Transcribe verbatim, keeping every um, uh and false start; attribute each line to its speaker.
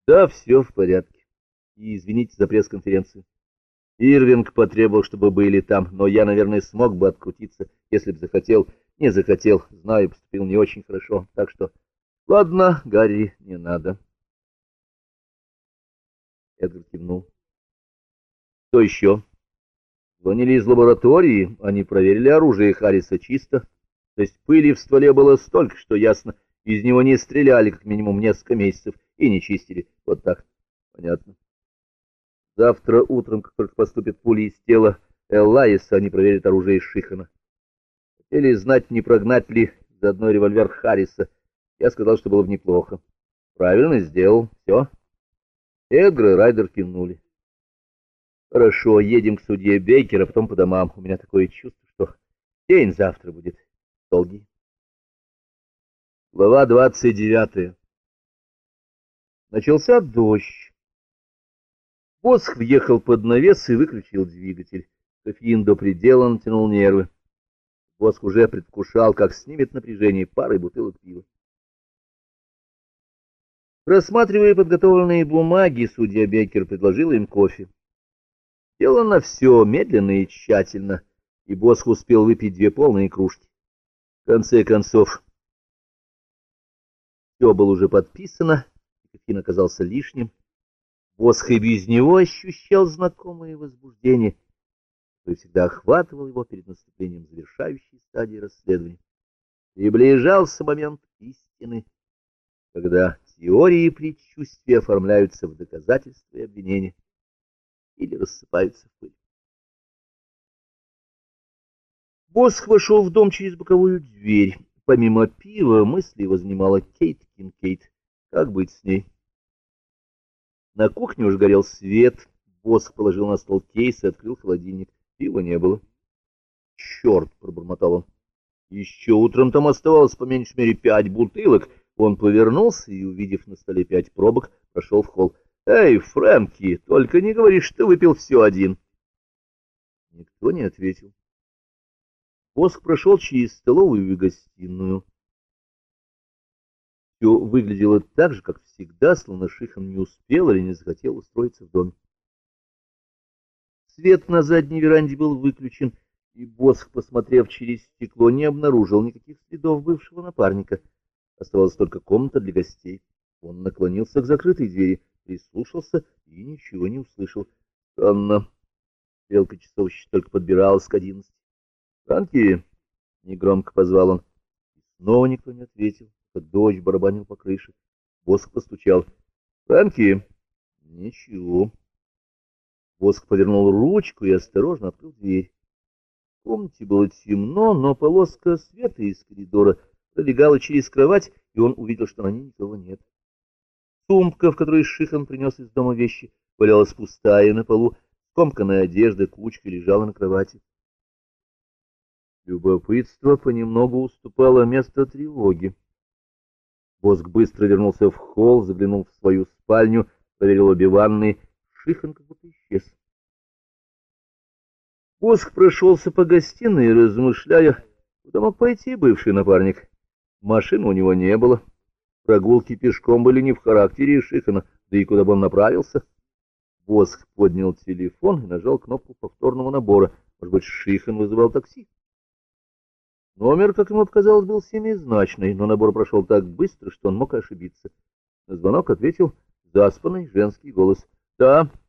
Speaker 1: Да, все в порядке. И извините за пресс-конференцию. Ирвинг потребовал, чтобы были там, но я, наверное, смог бы открутиться, если бы захотел. Не захотел, знаю, поступил не очень хорошо. Так что, ладно, Гарри, не надо. Эдгар кивнул. Что еще? Звонили из лаборатории, они проверили оружие Харриса чисто. То есть пыли в стволе было столько, что ясно, из него не стреляли как минимум несколько месяцев и не чистили. Вот так. Понятно. Завтра утром, как только поступят пули из тела Эллаиса, они проверят оружие из Шихана. Хотели знать, не прогнать ли заодно револьвер Харриса. Я сказал, что было бы неплохо. Правильно сделал. Все. Эдгар и Райдер кивнули. Хорошо, едем к судье Бейкер, а потом по домам. У меня такое чувство, что день завтра будет долгий. Глава двадцать девятая. Начался дождь. Босх въехал под навес и выключил двигатель. Кофеин до предела натянул нервы. Босх уже предвкушал, как снимет напряжение парой бутылок пива. Рассматривая подготовленные бумаги, судья Бейкер предложил им кофе. Делано все медленно и тщательно, и Босх успел выпить две полные кружки. В конце концов, все было уже подписано, и кофеин оказался лишним. Босх и без него ощущал знакомое возбуждение, которое всегда охватывало его перед наступлением завершающей стадии расследования. Приближался момент истины, когда теории и предчувствия оформляются в доказательства и обвинения или рассыпаются в пыль. Босх вошел в дом через боковую дверь. Помимо пива, мысли его занимала Кейт Кинкейд. Как быть с ней? На кухне уже горел свет. Босх положил на стол кейс и открыл холодильник. Пива не было. «Черт!» — пробормотал он. Еще утром там оставалось по меньшей мере пять бутылок. Он повернулся и, увидев на столе пять пробок, прошел в холл. «Эй, Фрэнки, только не говори, что ты выпил все один!» Никто не ответил. Босх прошел через столовую и гостиную. Все выглядело так же, как всегда, словно Шихан не успел или не захотел устроиться в доме. Свет на задней веранде был выключен, и Босх, посмотрев через стекло, не обнаружил никаких следов бывшего напарника. Оставалась только комната для гостей. Он наклонился к закрытой двери, прислушался и ничего не услышал. Странно. Стрелка часов еще только подбиралась к одиннадцати. «Франки!» — негромко позвал он. И снова никто не ответил. Дождь барабанил по крыше. Босх постучал. «Франки!» «Ничего». Босх повернул ручку и осторожно открыл дверь. В комнате было темно, но полоска света из коридора пролегала через кровать, и он увидел, что на ней никого нет. Сумка, в которой Шихан принес из дома вещи, валялась пустая на полу, скомканная одежда кучкой лежала на кровати. Любопытство понемногу уступало место тревоги. Босх быстро вернулся в холл, заглянул в свою спальню, проверил обе ванны. Шихан как будто исчез. Босх прошелся по гостиной, размышляя, куда мог пойти бывший напарник. Машины у него не было. Прогулки пешком были не в характере Шихана, да и куда бы он направился. Босх поднял телефон и нажал кнопку повторного набора. Может быть, Шихан вызывал такси? Номер, как ему показалось, был семизначный, но набор прошел так быстро, что он мог ошибиться. На звонок ответил заспанный женский голос. «Да».